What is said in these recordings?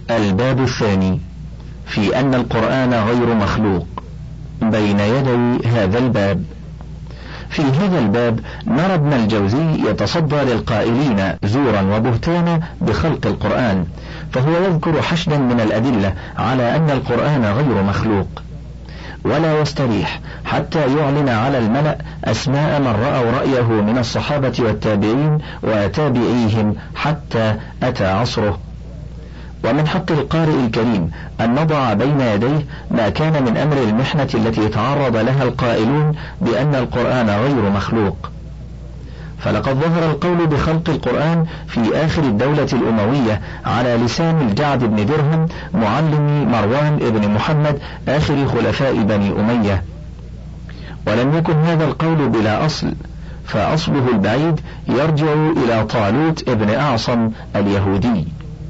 الباب الثاني في أن القرآن غير مخلوق. بين يدي هذا الباب في هذا الباب نرى ابن الجوزي يتصدى للقائلين زورا وبهتانا بخلق القرآن، فهو يذكر حشدا من الأدلة على أن القرآن غير مخلوق، ولا يستريح حتى يعلن على الملأ أسماء من رأوا رأيه من الصحابة والتابعين وتابعيهم حتى أتى عصره. ومن حق القارئ الكريم أن نضع بين يديه ما كان من أمر المحنة التي تعرض لها القائلون بأن القرآن غير مخلوق. فلقد ظهر القول بخلق القرآن في آخر الدولة الأموية على لسان الجعد بن درهم معلم مروان بن محمد آخر خلفاء بني أمية، ولم يكن هذا القول بلا أصل، فأصله البعيد يرجع إلى طالوت ابن أعصم اليهودي.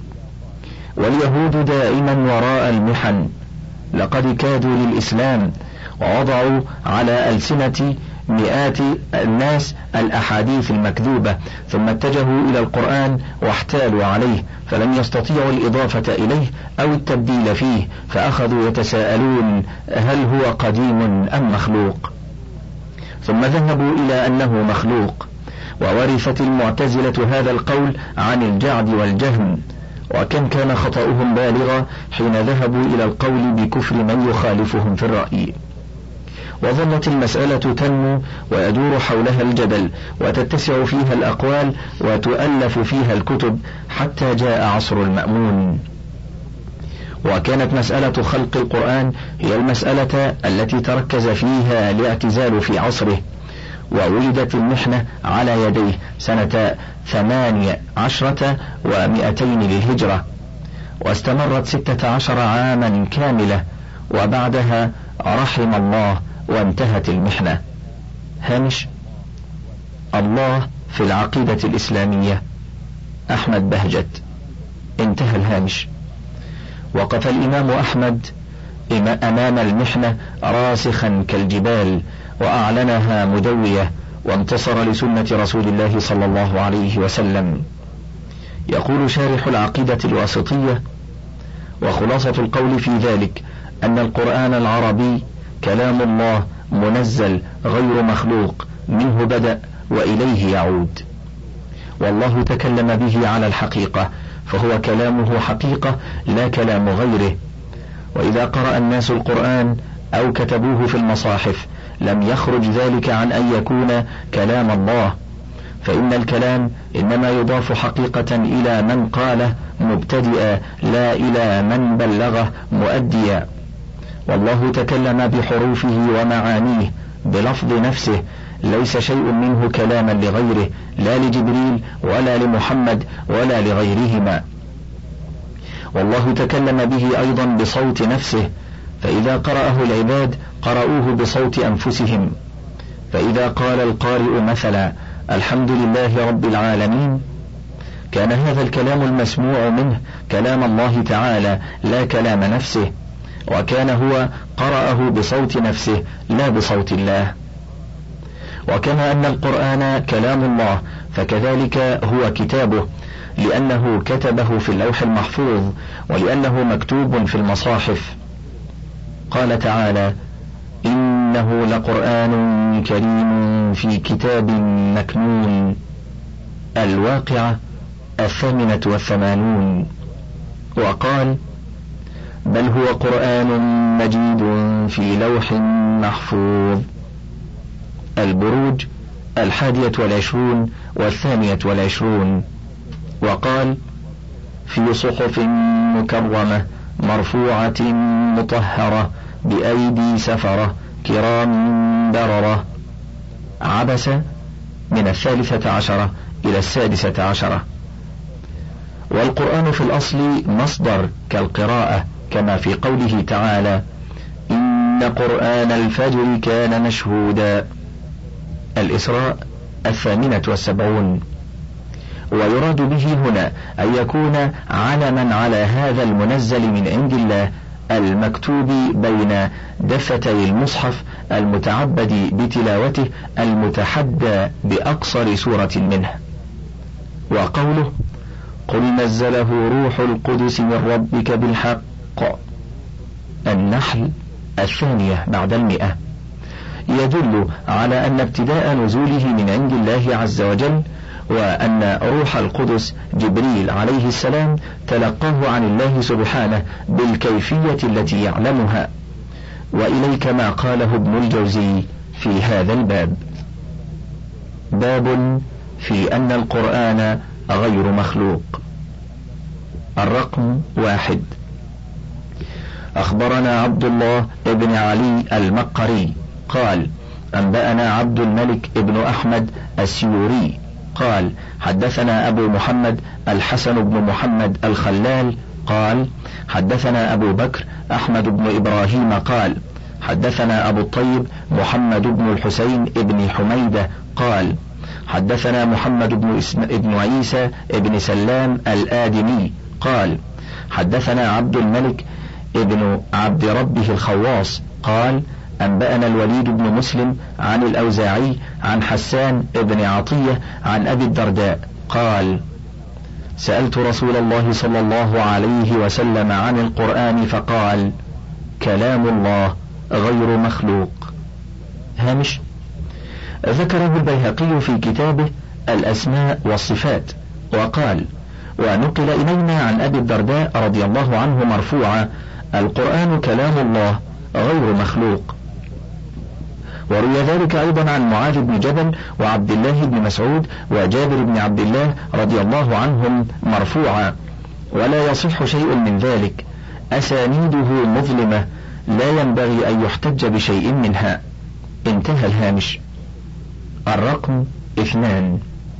واليهود دائما وراء المحن، لقد كادوا للإسلام ووضعوا على ألسنة مئات الناس الأحاديث المكذوبة، ثم اتجهوا إلى القرآن واحتالوا عليه، فلم يستطيعوا الإضافة إليه أو التبديل فيه، فأخذوا يتساءلون هل هو قديم أم مخلوق، ثم ذهبوا إلى أنه مخلوق، وورثت المعتزلة هذا القول عن الجعد والجهم، وكم كان خطأهم بالغا حين ذهبوا إلى القول بكفر من يخالفهم في الرأي. وظلت المسألة تنمو ويدور حولها الجدل، وتتسع فيها الأقوال وتؤلف فيها الكتب، حتى جاء عصر المأمون. وكانت مسألة خلق القرآن هي المسألة التي تركز فيها الاعتزال في عصره، وولدت المحنة على يديه سنة 18 و200 للهجرة، واستمرت 16 عاما كاملة، وبعدها رحم الله وانتهت المحنة. هامش: الله في العقيدة الإسلامية، أحمد بهجت. انتهى الهامش. وقف الإمام أحمد أمام المحنة راسخا كالجبال، وأعلنها مدوية، وانتصر لسنة رسول الله صلى الله عليه وسلم. يقول شارح العقيدة الواسطية: وخلاصة القول في ذلك أن القرآن العربي كلام الله منزل غير مخلوق، منه بدأ وإليه يعود، والله تكلم به على الحقيقة، فهو كلامه حقيقة لا كلام غيره. وإذا قرأ الناس القرآن أو كتبوه في المصاحف لم يخرج ذلك عن أن يكون كلام الله، فإن الكلام إنما يضاف حقيقة إلى من قاله مبتدئا، لا إلى من بلغه مؤديا. والله تكلم بحروفه ومعانيه بلفظ نفسه، ليس شيء منه كلاما لغيره، لا لجبريل ولا لمحمد ولا لغيرهما. والله تكلم به أيضا بصوت نفسه، فإذا قرأه العباد قرأوه بصوت أنفسهم. فإذا قال القارئ مثلا الحمد لله رب العالمين، كان هذا الكلام المسموع منه كلام الله تعالى لا كلام نفسه، وكان هو قرأه بصوت نفسه لا بصوت الله. وكما أن القرآن كلام الله فكذلك هو كتابه، لأنه كتبه في اللوح المحفوظ، ولأنه مكتوب في المصاحف. قال تعالى: إنه لقرآن كريم في كتاب مكنون. الواقعة 88. وقال: بل هو قرآن مجيد في لوح محفوظ. البروج 21 و22. وقال: في صحف مكرمة مرفوعة مطهرة بأيدي سفرة كرام بررة. عبس من 13 إلى 16. والقرآن في الأصل مصدر كالقراءة، كما في قوله تعالى: إن قرآن الفجر كان مشهودا. الإسراء 78. ويراد به هنا أن يكون علما على هذا المنزل من عند الله المكتوب بين دفتي المصحف المتعبد بتلاوته المتحدى بأقصر سورة منه. وقوله قل نزله روح القدس من ربك بالحق. النحل 2 بعد 100. يدل على أن ابتداء نزوله من عند الله عز وجل، وأن روح القدس جبريل عليه السلام تلقاه عن الله سبحانه بالكيفية التي يعلمها. وإليك ما قاله ابن الجوزي في هذا الباب. باب في أن القرآن غير مخلوق. الرقم 1. أخبرنا عبد الله بن علي المقري قال أنبأنا عبد الملك بن أحمد السيوري قال حدثنا أبو محمد الحسن بن محمد الخلال قال حدثنا أبو بكر أحمد بن إبراهيم قال حدثنا أبو الطيب محمد بن الحسين بن حميدة قال حدثنا محمد بن عيسى بن سلام الآدمي قال حدثنا عبد الملك ابن عبد ربه الخواص قال أنبأنا الوليد بن مسلم عن الأوزاعي عن حسان بن عطية عن أبي الدرداء قال سألت رسول الله صلى الله عليه وسلم عن القرآن فقال كلام الله غير مخلوق. هامش. ذكره البيهقي في كتابه الأسماء والصفات وقال ونقل إلينا عن أبي الدرداء رضي الله عنه مرفوعا القرآن كلام الله غير مخلوق. وروي ذلك أيضا عن معاذ بن جبل وعبد الله بن مسعود وجابر بن عبد الله رضي الله عنهم مرفوعا، ولا يصح شيء من ذلك، أسانيده مظلمة لا ينبغي أن يحتج بشيء منها. انتهى الهامش. الرقم 2.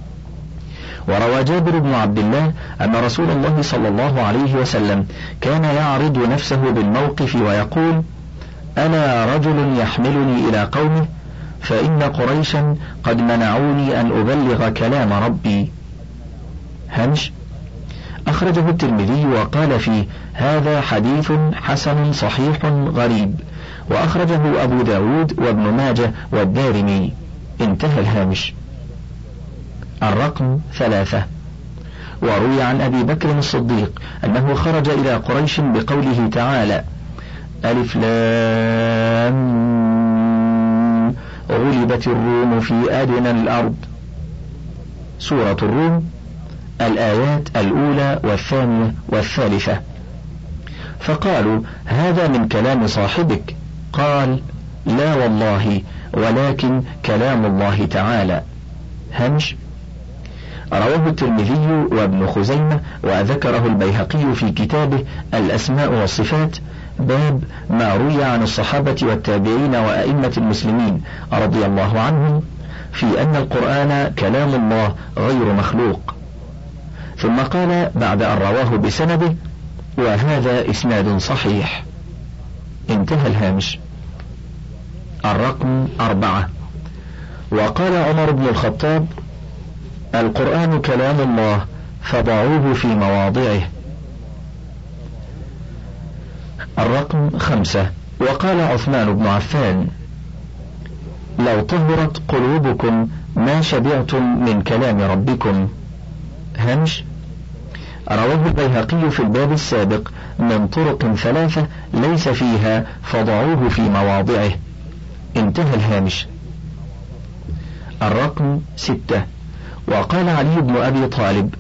وروى جابر بن عبد الله أن رسول الله صلى الله عليه وسلم كان يعرض نفسه بالموقف ويقول أنا رجل يحملني إلى قومه فإن قريشا قد منعوني أن أبلغ كلام ربي. هنش. أخرجه الترمذي وقال فيه هذا حديث حسن صحيح غريب، وأخرجه أبو داود وابن ماجه والدارمي. انتهى الهامش. الرقم 3. وروي عن أبي بكر الصديق أنه خرج إلى قريش بقوله تعالى ألف لام غلبت الروم في أدنى الأرض. سورة الروم الآيات 1 و2 و3. فقالوا هذا من كلام صاحبك، قال لا والله ولكن كلام الله تعالى. همش. رواه الترمذي وابن خزيمة وذكره البيهقي في كتابه الأسماء والصفات باب ما روي عن الصحابة والتابعين وأئمة المسلمين رضي الله عنهم في أن القرآن كلام الله غير مخلوق. ثم قال بعد أن رواه بسنده وهذا إسناد صحيح. انتهى الهامش. الرقم 4. وقال عمر بن الخطاب القرآن كلام الله فضعوه في مواضعه. الرقم 5. وقال عثمان بن عفان لو طهرت قلوبكم ما شبعتم من كلام ربكم. همش. رواه البيهقي في الباب السابق من طرق 3 ليس فيها فضعوه في مواضعه. انتهى الهامش. الرقم 6. وقال علي بن أبي طالب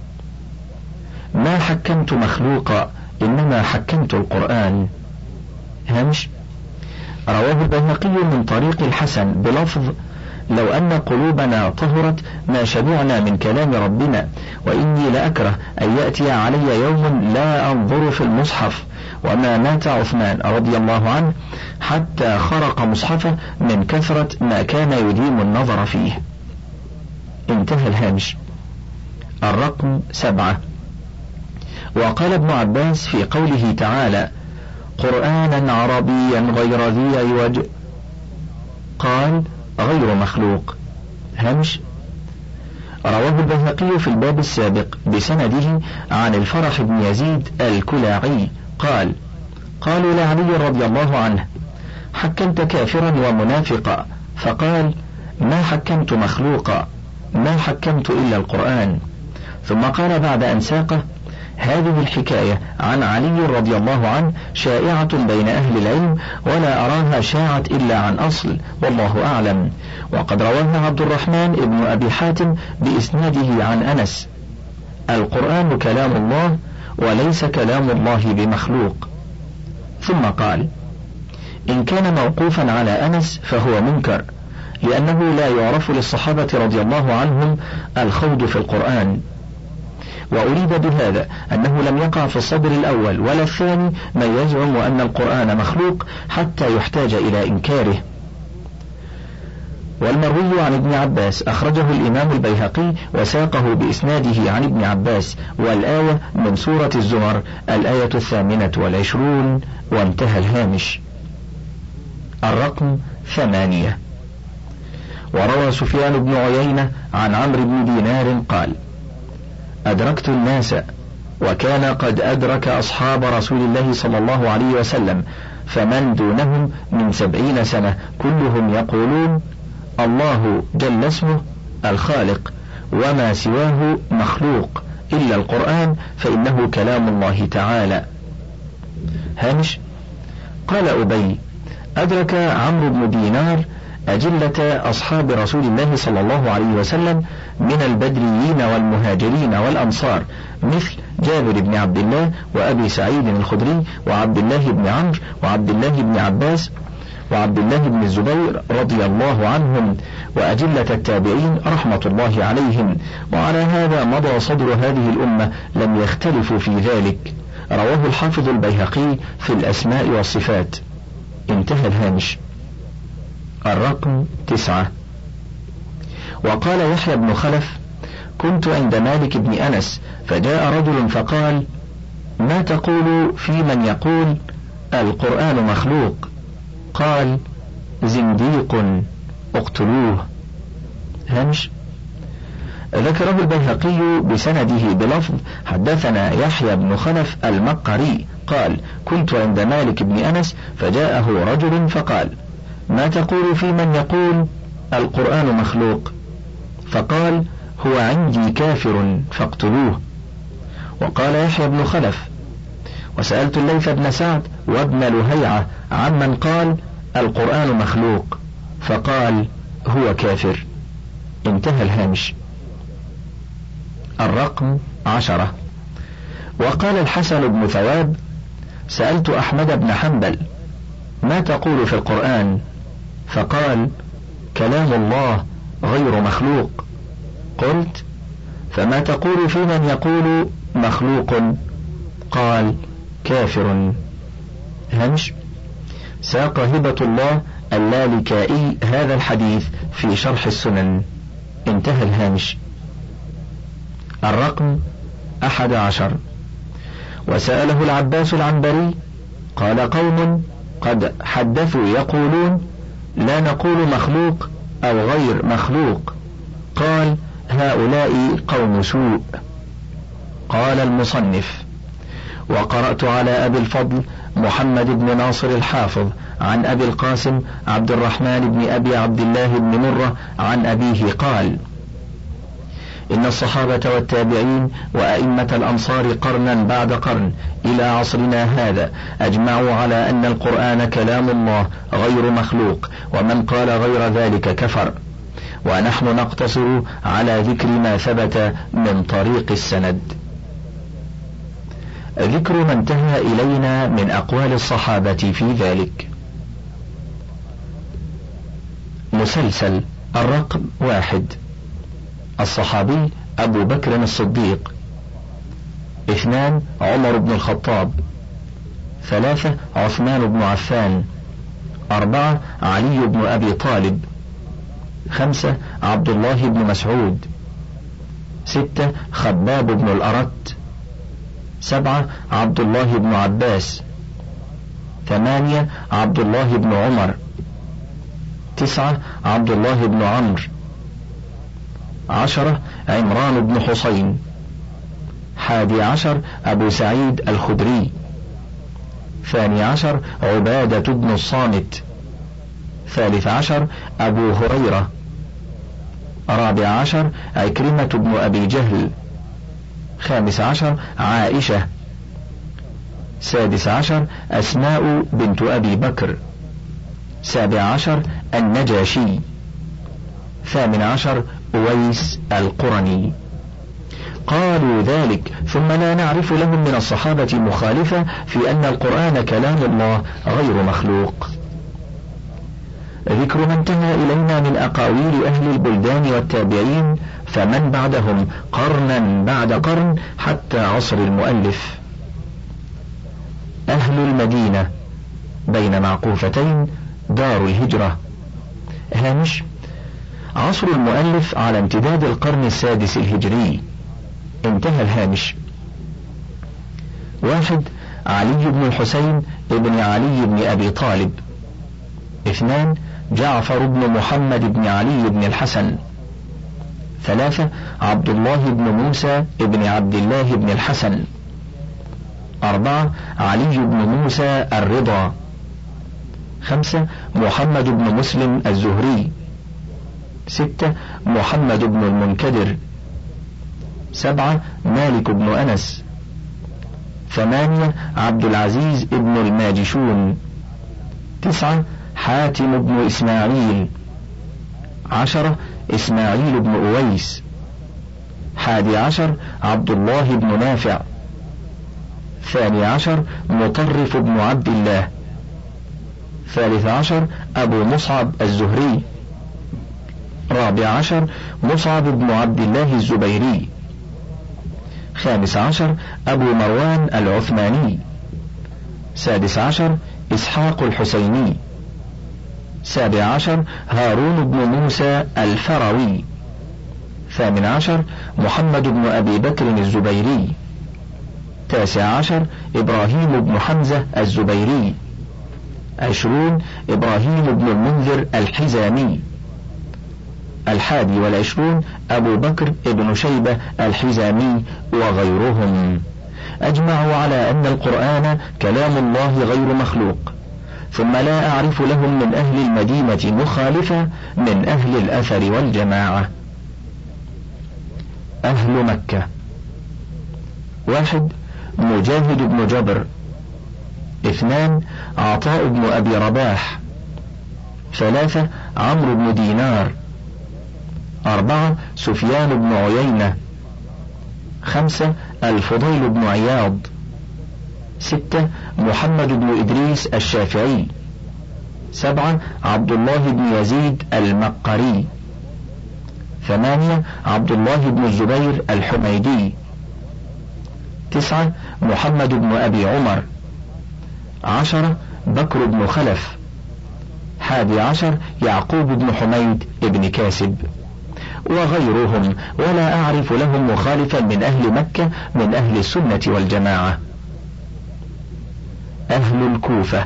ما حكمت مخلوقا إنما حكمت القرآن. همش. رواه البيهقي من طريق الحسن بلفظ لو أن قلوبنا طهرت ما شبعنا من كلام ربنا، وإني لأكره أن يأتي علي يوم لا أنظر في المصحف. وما مات عثمان رضي الله عنه حتى خرق مصحفه من كثرة ما كان يديم النظر فيه. انتهى الهامش. الرقم 7. وقال ابن عباس في قوله تعالى قرآنا عربيا غير ذي عوج قال غير مخلوق. همش. رواه البيهقي في الباب السابق بسنده عن الفرح بن يزيد الكلاعي قال قالوا لعلي رضي الله عنه حكمت كافرا ومنافقا، فقال ما حكمت مخلوقا، ما حكمت إلا القرآن. ثم قال بعد أن ساقه: هذه الحكاية عن علي رضي الله عنه شائعة بين أهل العلم، ولا أراها شاعت إلا عن أصل، والله أعلم. وقد رواها عبد الرحمن ابن أبي حاتم بإسناده عن أنس: القرآن كلام الله وليس كلام الله بمخلوق. ثم قال: إن كان موقوفا على أنس فهو منكر، لأنه لا يعرف للصحابة رضي الله عنهم الخوض في القرآن. وأريد بهذا أنه لم يقع في الصدر الأول ولا الثاني من يزعم أن القرآن مخلوق حتى يحتاج إلى إنكاره. والمروي عن ابن عباس أخرجه الإمام البيهقي وساقه بإسناده عن ابن عباس، والآية من سورة الزمر الآية 28، وانتهى الهامش. الرقم 8. وروى سفيان بن عيينة عن عمرو بن دينار قال: أدركت الناس وكان قد أدرك أصحاب رسول الله صلى الله عليه وسلم، فمن دونهم من 70 سنة كلهم يقولون: الله جل اسمه الخالق، وما سواه مخلوق إلا القرآن فإنه كلام الله تعالى. هامش: قال أبي: أدرك عمرو بن دينار أجلة أصحاب رسول الله صلى الله عليه وسلم من البدريين والمهاجرين والأنصار، مثل جابر بن عبد الله وأبي سعيد الخدري وعبد الله بن عمرو وعبد الله بن عباس وعبد الله بن الزبير رضي الله عنهم، وأجلة التابعين رحمة الله عليهم. وعلى هذا مضى صدر هذه الأمة، لم يختلفوا في ذلك. رواه الحافظ البيهقي في الأسماء والصفات. انتهى الهامش. الرقم 9. وقال يحيى بن خلف: كنت عند مالك بن أنس فجاء رجل فقال: ما تقول في من يقول القرآن مخلوق؟ قال: زنديق اقتلوه. هامش: ذكره البيهقي بسنده بلفظ: حدثنا يحيى بن خلف المقري قال: كنت عند مالك بن أنس فجاءه رجل فقال: ما تقول في من يقول القرآن مخلوق؟ فقال: هو عندي كافر فاقتلوه. وقال يحيى بن خلف: وسألت الليث بن سعد وابن لهيعة عمن قال القرآن مخلوق، فقال: هو كافر. انتهى الهامش. الرقم 10. وقال الحسن بن ثواب: سألت أحمد بن حنبل: ما تقول في القرآن؟ فقال: كلام الله غير مخلوق. قلت: فما تقول في من يقول مخلوق؟ قال: كافر. همش: ساق هبة الله اللالكائي هذا الحديث في شرح السنن. انتهى الهامش. الرقم 11. وسأله العباس العنبري قال: قوم قد حدثوا يقولون لا نقول مخلوق أو غير مخلوق. قال: هؤلاء قوم سوء. قال المصنف: وقرأت على أبي الفضل محمد بن ناصر الحافظ عن أبي القاسم عبد الرحمن بن أبي عبد الله بن مرة عن أبيه قال: إن الصحابة والتابعين وأئمة الأمصار قرنا بعد قرن إلى عصرنا هذا أجمعوا على أن القرآن كلام الله غير مخلوق، ومن قال غير ذلك كفر. ونحن نقتصر على ذكر ما ثبت من طريق السند. ذكر ما انتهى إلينا من أقوال الصحابة في ذلك. مسلسل. الرقم 1. الصحابي أبو بكر الصديق. 2 عمر بن الخطاب. 3 عثمان بن عفان. 4 علي بن أبي طالب. 5 عبد الله بن مسعود. 6 خباب بن الأرت. 7 عبد الله بن عباس. 8 عبد الله بن عمر. 9 عبد الله بن عمرو. 10 عمران بن حسين. 11 أبو سعيد الخدري. 12 عبادة بن الصامت. 13 أبو هريرة. 14 عكرمة بن أبي جهل. 15 عائشة. 16 أسماء بنت أبي بكر. 17 النجاشي. 18 أويس القرني. قالوا ذلك ثم لا نعرف لهم من الصحابة مخالفة في أن القرآن كلام الله غير مخلوق. ذكر ما انتهى إلينا من أقاويل أهل البلدان والتابعين فمن بعدهم قرنا بعد قرن حتى عصر المؤلف. أهل المدينة بين معقوفتين دار الهجرة. هامش: عصر المؤلف على امتداد القرن السادس الهجري. انتهى الهامش. 1 علي بن الحسين ابن علي بن أبي طالب. 2 جعفر بن محمد بن علي بن الحسن. 3 عبد الله بن موسى بن عبد الله بن الحسن. 4 علي بن موسى الرضا. 5 محمد بن مسلم الزهري. 6 محمد بن المنكدر. 7 مالك بن أنس. 8 عبد العزيز بن الماجشون. 9 حاتم بن إسماعيل. 10 إسماعيل بن أويس. 11 عبد الله بن نافع. 12 مطرف بن عبد الله. 13 أبو مصعب الزهري. 14 مصعب بن عبد الله الزبيري. 15 أبو مروان العثماني. 16 إسحاق الحسيني. 17 هارون بن موسى الفروي. 18 محمد بن أبي بكر الزبيري. 19 إبراهيم بن حمزة الزبيري. 20 إبراهيم بن المنذر الحزامي. 21 أبو بكر بن شيبة الحزامي وغيرهم. أجمعوا على أن القرآن كلام الله غير مخلوق، ثم لا أعرف لهم من أهل المدينة مخالفة من أهل الأثر والجماعة. أهل مكة: 1 مجاهد بن جبر. 2 عطاء بن أبي رباح. 3 عمرو بن دينار. 4 سفيان بن عيينة. 5 الفضيل بن عياض. 6 محمد بن إدريس الشافعي. 7 عبد الله بن يزيد المقري. 8 عبد الله بن الزبير الحميدي. 9 محمد بن أبي عمر. 10 بكر بن خلف. 11 يعقوب بن حميد بن كاسب وغيرهم، ولا أعرف لهم مخالفا من أهل مكة من أهل السنة والجماعة. أهل الكوفة: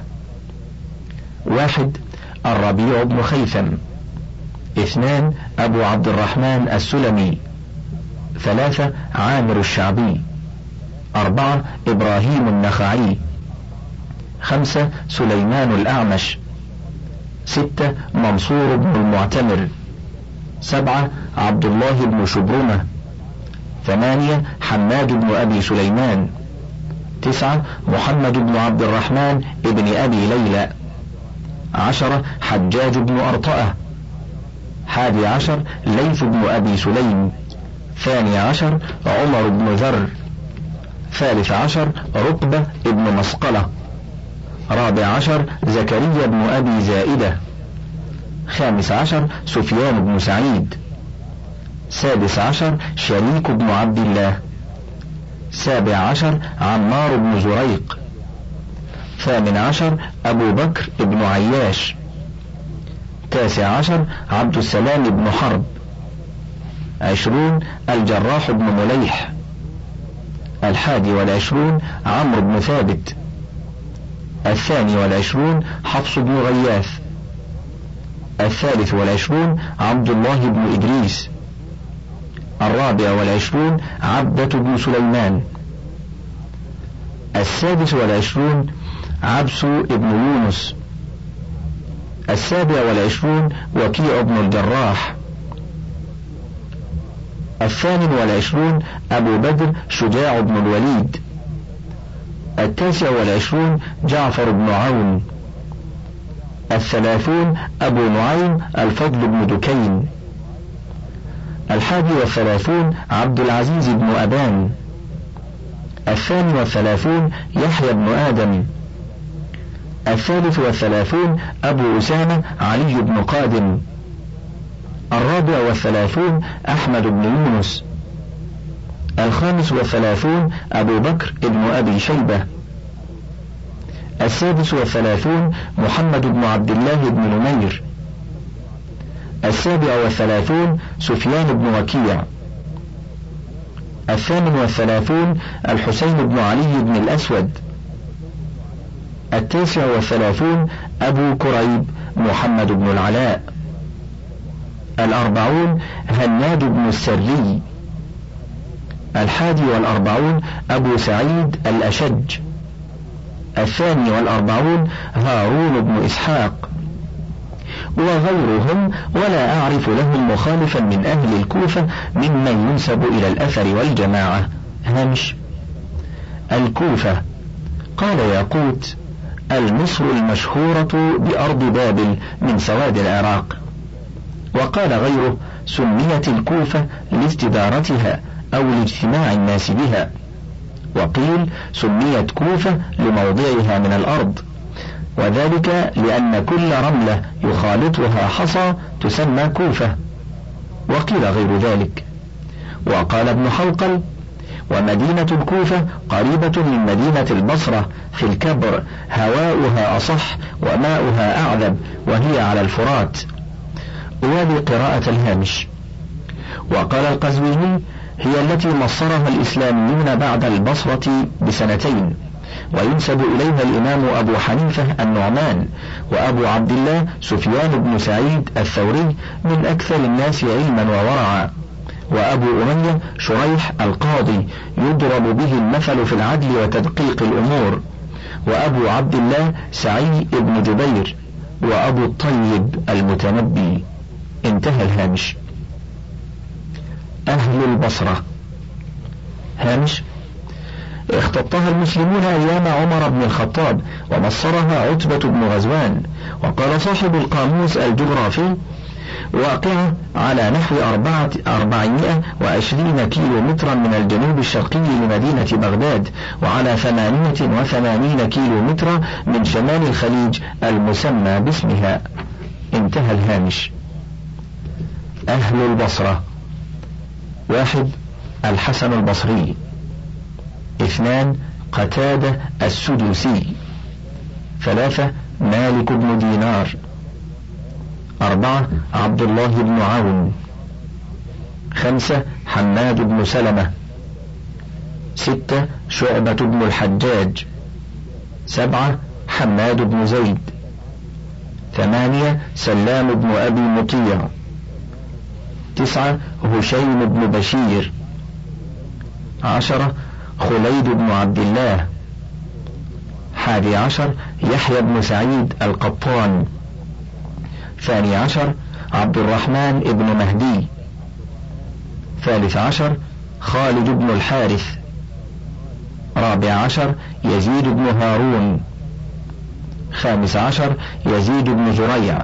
1 الربيع بن خيثم. 2 أبو عبد الرحمن السلمي. 3 عامر الشعبي. 4 إبراهيم النخعي. 5 سليمان الأعمش. 6 منصور بن المعتمر. 7 عبد الله بن شبرمة. 8 حماد بن أبي سليمان. 9 محمد بن عبد الرحمن ابن أبي ليلى. 10 حجاج بن أرطأة. 11 ليث بن أبي سليم. 12 عمر بن ذر. 13 رقبة بن مسقلة. 14 زكريا بن أبي زائدة. 15 سفيان بن سعيد. 16 شريك بن عبد الله. 17 عمار بن زريق. 18 أبو بكر بن عياش. 19 عبد السلام بن حرب. 20 الجراح بن مليح. 21 عمرو بن ثابت. 22 حفص بن غياث. 23 عبد الله بن إدريس. 24 عبدة بن سليمان. 26 عبس بن يونس. 27 وكيع بن الجراح. والعشرون أبو بدر شجاع بن الوليد. 29 جعفر بن عون. 30 أبو نعيم الفضل بن دكين. 31 عبد العزيز بن أبان. 32 يحيى بن آدم. 33 أبو أسامة علي بن قادم. 34 أحمد بن يونس. 35 أبو بكر بن أبي شيبة. 36 محمد بن عبد الله بن نمير. 37 سفيان بن وكيع. 38 الحسين بن علي بن الأسود. 39 أبو كريب محمد بن العلاء. 40 هناد بن السري. 41 أبو سعيد الأشج. 42 هارون بن إسحاق. وغيرهم، ولا أعرف لهم مخالفا من أهل الكوفة ممن ينسب إلى الأثر والجماعة. هامش: الكوفة. قال ياقوت: المصر المشهورة بأرض بابل من سواد العراق. وقال غيره: سميت الكوفة لاستدارتها أو لاجتماع الناس بها. وقيل: سميت كوفة لموضعها من الأرض، وذلك لأن كل رملة يخالطها حصى تسمى كوفة. وقيل غير ذلك. وقال ابن حلقل: ومدينة الكوفة قريبة من مدينة البصرة في الكبر، هواؤها أصح وماؤها أعذب، وهي على الفرات. وبقراءة الهامش. وقال القزويني: هي التي مصرها الإسلاميون بعد البصرة ب2 وينسب إليها الإمام أبو حنيفة النعمان، وأبو عبد الله سفيان بن سعيد الثوري من أكثر الناس علما وورعا، وأبو أمية شريح القاضي يضرب به المثل في العدل وتدقيق الأمور، وأبو عبد الله سعيد بن جبير، وأبو الطيب المتنبي. انتهى الهامش. أهل البصرة. هامش: اختطها المسلمون أيام عمر بن الخطاب، ومصرها عتبة بن غزوان. وقال صاحب القاموس الجغرافي: واقعة على نحو 420 كيلو مترا من الجنوب الشرقي لمدينة بغداد، وعلى 88 كيلو مترا من شمال الخليج المسمى باسمها. انتهى الهامش. أهل البصرة: 1 الحسن البصري. 2 قتادة السدوسي. 3 مالك بن دينار. 4 عبد الله بن عون. 5 حماد بن سلمة. 6 شعبة بن الحجاج. 7 حماد بن زيد. 8 سلام بن أبي مطيع. 9 هشيم بن بشير. 10 خليد بن عبد الله. 11 يحيى بن سعيد القطان. 12 عبد الرحمن بن مهدي. 13 خالد بن الحارث. 14 يزيد بن هارون. 15 يزيد بن زريع.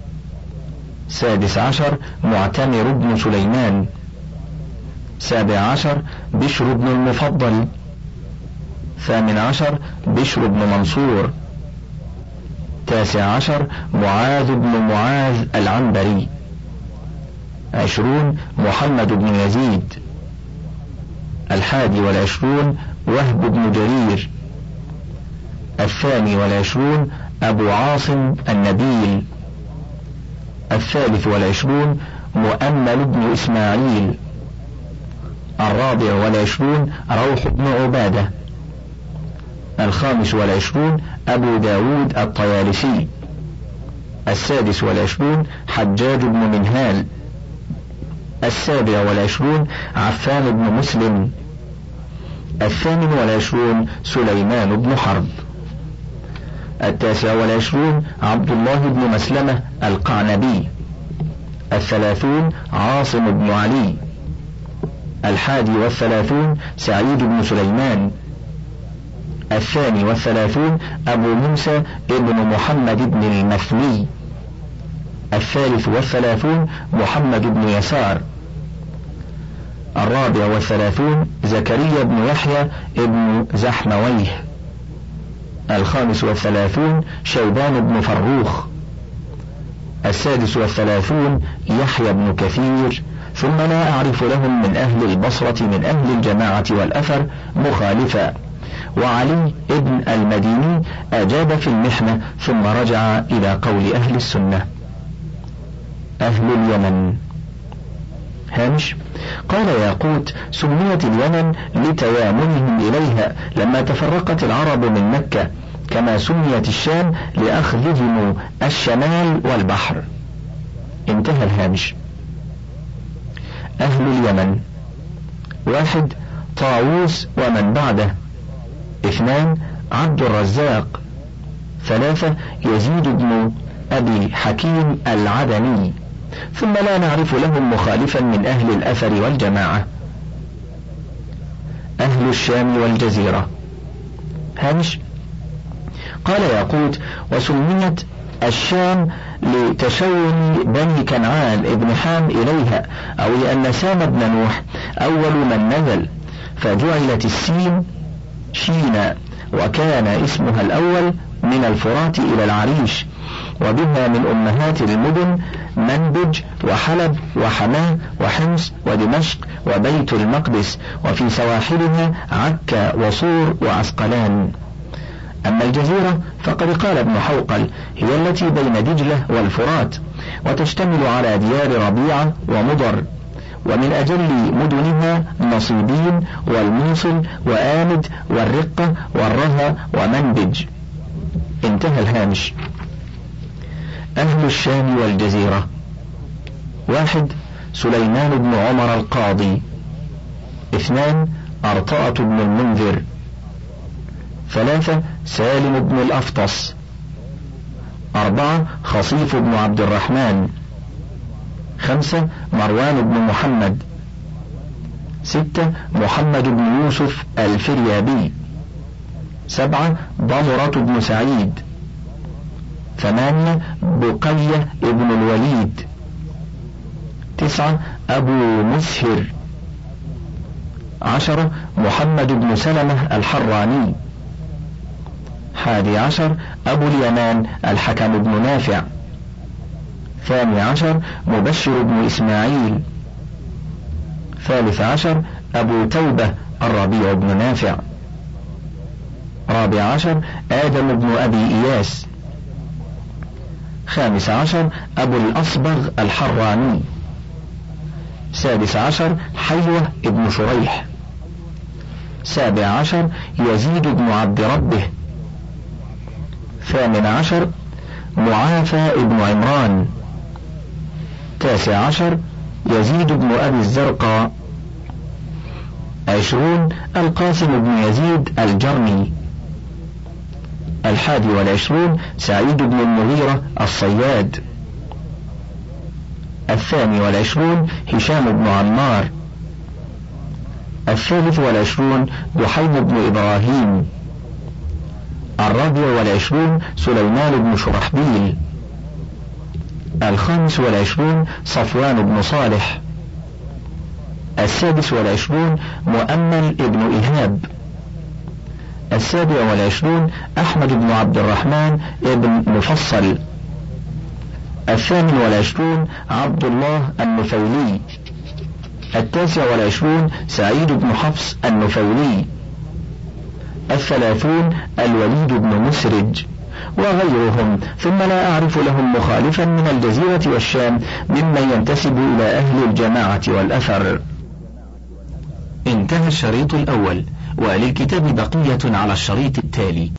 16 معتمر بن سليمان. 17 بشر بن المفضل. 18 بشر بن منصور. 19 معاذ بن معاذ العنبري. 20 محمد بن يزيد. 21 وهب بن جرير. 22 أبو عاصم النبيل. 23 مؤمل بن إسماعيل. 24 روح بن عبادة. 25 أبو داود الطيالسي. 26 حجاج بن منهال. 27 عفان بن مسلم. 28 سليمان بن حرب. 29 عبد الله بن مسلمة القعنبي. 30 عاصم بن علي. 31 سعيد بن سليمان. 32 أبو موسى ابن محمد بن المثني. 33 محمد بن يسار. 34 زكريا بن يحيى ابن زحمويه. 35 شيبان بن فروخ. 36 يحيى بن كثير. ثم لا أعرف لهم من أهل البصرة من أهل الجماعة والأثر مخالفا. وعلي ابن المديني أجاب في المحنة ثم رجع إلى قول أهل السنة. أهل اليمن. هامش. قال ياقوت: سميت اليمن لتيامنهم إليها لما تفرقت العرب من مكة، كما سميت الشام لأخذهم الشمال والبحر. انتهى الهامش. أهل اليمن: 1 طاووس ومن بعده. 2 عبد الرزاق. 3 يزيد بن أبي حكيم العدني. ثم لا نعرف لهم مخالفا من أهل الأثر والجماعة. أهل الشام والجزيرة. هامش. قال ياقوت: وسميت الشام لتشون بني كنعان ابن حام إليها، أو لأن سام بن نوح أول من نزل، فجعلت السين شينا، وكان اسمها الأول من الفرات إلى العريش، وبها من أمهات المدن منبج وحلب وحماة وحمص ودمشق وبيت المقدس، وفي سواحلها عكا وصور وعسقلان. أما الجزيرة فقد قال ابن حوقل: هي التي بين دجلة والفرات، وتشتمل على ديار ربيعة ومضر، ومن أجل مدنها نصيبين والموصل وآمد والرقة والرها ومنبج. انتهى الهامش. أهل الشام والجزيرة. 1 سليمان بن عمر القاضي. 2 أرطاة بن المنذر. 3 سالم بن الأفطس. 4 خصيف بن عبد الرحمن. 5 مروان بن محمد. 6 محمد بن يوسف الفريابي. 7 ضمرة بن سعيد. 8 بقية ابن الوليد. 9 أبو مسهر. 10 محمد بن سلمة الحراني. 11 أبو اليمان الحكم بن نافع. 12 مبشر بن إسماعيل. 13 أبو توبة الربيع بن نافع. 14 آدم بن أبي إياس. 15 أبو الأصبغ الحراني. 16 حيوة ابن شريح. 17 يزيد بن عبد ربه. 18 معافى ابن عمران. 19 يزيد بن أبي الزرقاء. 20 القاسم بن يزيد الجرمي. 21 سعيد بن المغيرة الصياد. 22 هشام بن عمار. 23 دحيم بن إبراهيم. 24 سليمان بن شرحبيل. 25 صفوان بن صالح. 26 مؤمل ابن إيهاب. 27 أحمد بن عبد الرحمن ابن مفصل. 28 عبد الله النفيلي. 29 سعيد بن حفص النفيلي. 30 الوليد بن مسرج وغيرهم، ثم لا أعرف لهم مخالفا من الجزيرة والشام ممن ينتسب إلى أهل الجماعة والأثر. انتهى الشريط الأول، وللكتاب بقية على الشريط التالي.